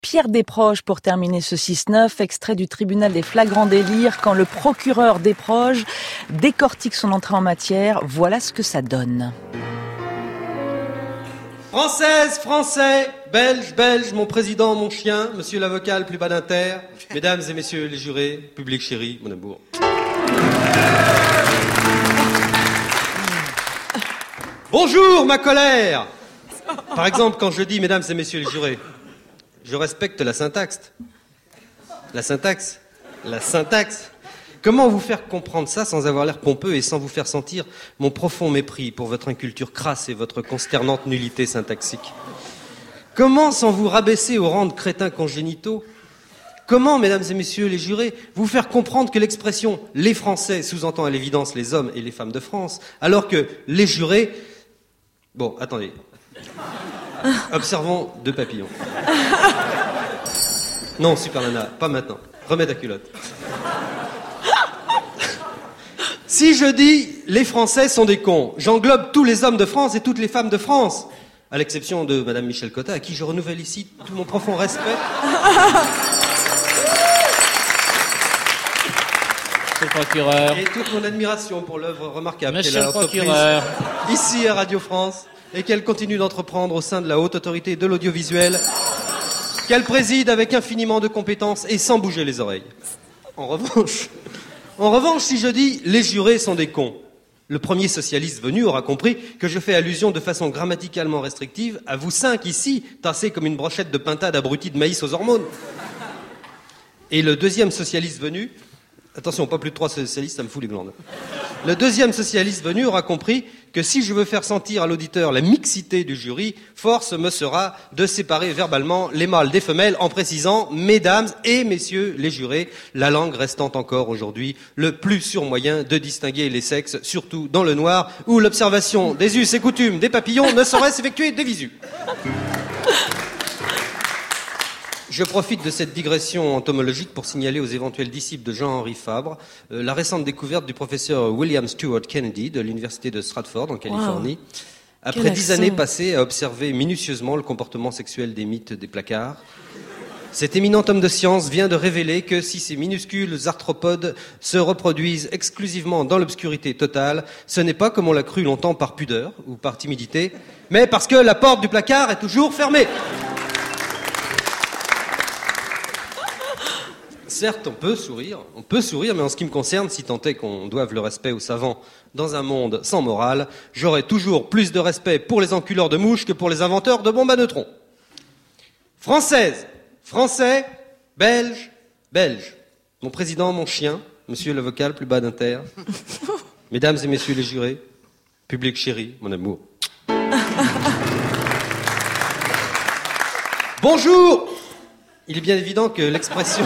Pierre Desproges pour terminer ce 6-9, extrait du tribunal des flagrants délires, quand le procureur Desproges décortique son entrée en matière, voilà ce que ça donne. Françaises, Français, Belges, Belges, mon président, mon chien, monsieur l'avocat le plus bas d'inter, mesdames et messieurs les jurés, public chéri, mon amour. Bonjour, ma colère. Par exemple, quand je dis mesdames et messieurs les jurés, je respecte la syntaxe. La syntaxe. Comment vous faire comprendre ça sans avoir l'air pompeux et sans vous faire sentir mon profond mépris pour votre inculture crasse et votre consternante nullité syntaxique? Comment, sans vous rabaisser au rang de crétins congénitaux, comment, mesdames et messieurs les jurés, vous faire comprendre que l'expression « les Français » sous-entend à l'évidence les hommes et les femmes de France, alors que les jurés... Bon, attendez. Observons deux papillons. Non, Super Nana, pas maintenant. Remets ta culotte. Si je dis « les Français sont des cons », j'englobe tous les hommes de France et toutes les femmes de France, à l'exception de Madame Michel Cotta, à qui je renouvelle ici tout mon profond respect. Monsieur le procureur. Et toute mon admiration pour l'œuvre remarquable Monsieur qu'elle a le entreprise procureur. ici à Radio France et qu'elle continue d'entreprendre au sein de la haute autorité de l'audiovisuel, qu'elle préside avec infiniment de compétences et sans bouger les oreilles. En revanche, si je dis « les jurés sont des cons », le premier socialiste venu aura compris que je fais allusion de façon grammaticalement restrictive à vous cinq ici, tassés comme une brochette de pintade abrutie de maïs aux hormones. Et le deuxième socialiste venu... Attention, pas plus de 3 socialistes, ça me fout les glandes. Le deuxième socialiste venu aura compris que si je veux faire sentir à l'auditeur la mixité du jury, force me sera de séparer verbalement les mâles des femelles en précisant « mesdames et messieurs les jurés », la langue restant encore aujourd'hui le plus sûr moyen de distinguer les sexes, surtout dans le noir, où l'observation des us et coutumes des papillons ne saurait s'effectuer de visu. Je profite de cette digression entomologique pour signaler aux éventuels disciples de Jean-Henri Fabre la récente découverte du professeur William Stewart Kennedy de l'université de Stratford en Californie. Wow. Après 10 années passées à observer minutieusement le comportement sexuel des mythes des placards, cet éminent homme de science vient de révéler que si ces minuscules arthropodes se reproduisent exclusivement dans l'obscurité totale, ce n'est pas comme on l'a cru longtemps par pudeur ou par timidité, mais parce que la porte du placard est toujours fermée. Certes, on peut sourire, mais en ce qui me concerne, si tant est qu'on doive le respect aux savants dans un monde sans morale, j'aurai toujours plus de respect pour les enculeurs de mouches que pour les inventeurs de bombes à neutrons. Françaises, Français, Belges, Belges, mon président, mon chien, monsieur le vocal plus bas d'inter, mesdames et messieurs les jurés, public chéri, mon amour. Bonjour! Il est bien évident que l'expression...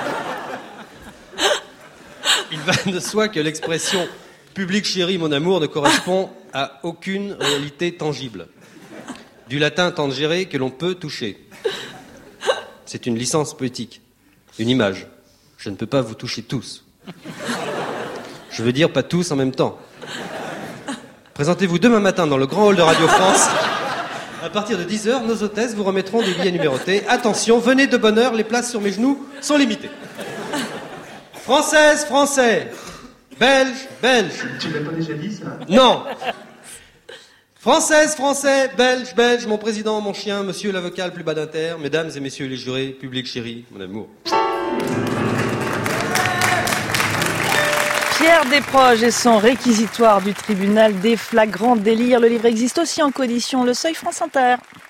Il va de soi que l'expression « public chéri, mon amour » ne correspond à aucune réalité tangible. Du latin tangere que l'on peut toucher. C'est une licence poétique, une image. Je ne peux pas vous toucher tous. Je veux dire pas tous en même temps. Présentez-vous demain matin dans le grand hall de Radio France. À partir de 10h, nos hôtesses vous remettront des billets numérotés. Attention, venez de bonne heure, les places sur mes genoux sont limitées. Françaises, Français, Belges, Belges. Tu l'as pas déjà dit, ça? Non. Françaises, Français, Belges, Belges, mon président, mon chien, monsieur l'avocat le plus bas d'inter, mesdames et messieurs les jurés, public chéri, mon amour. Pierre Desproges et son réquisitoire du tribunal des flagrants délires. Le livre existe aussi en coédition Le Seuil France Inter.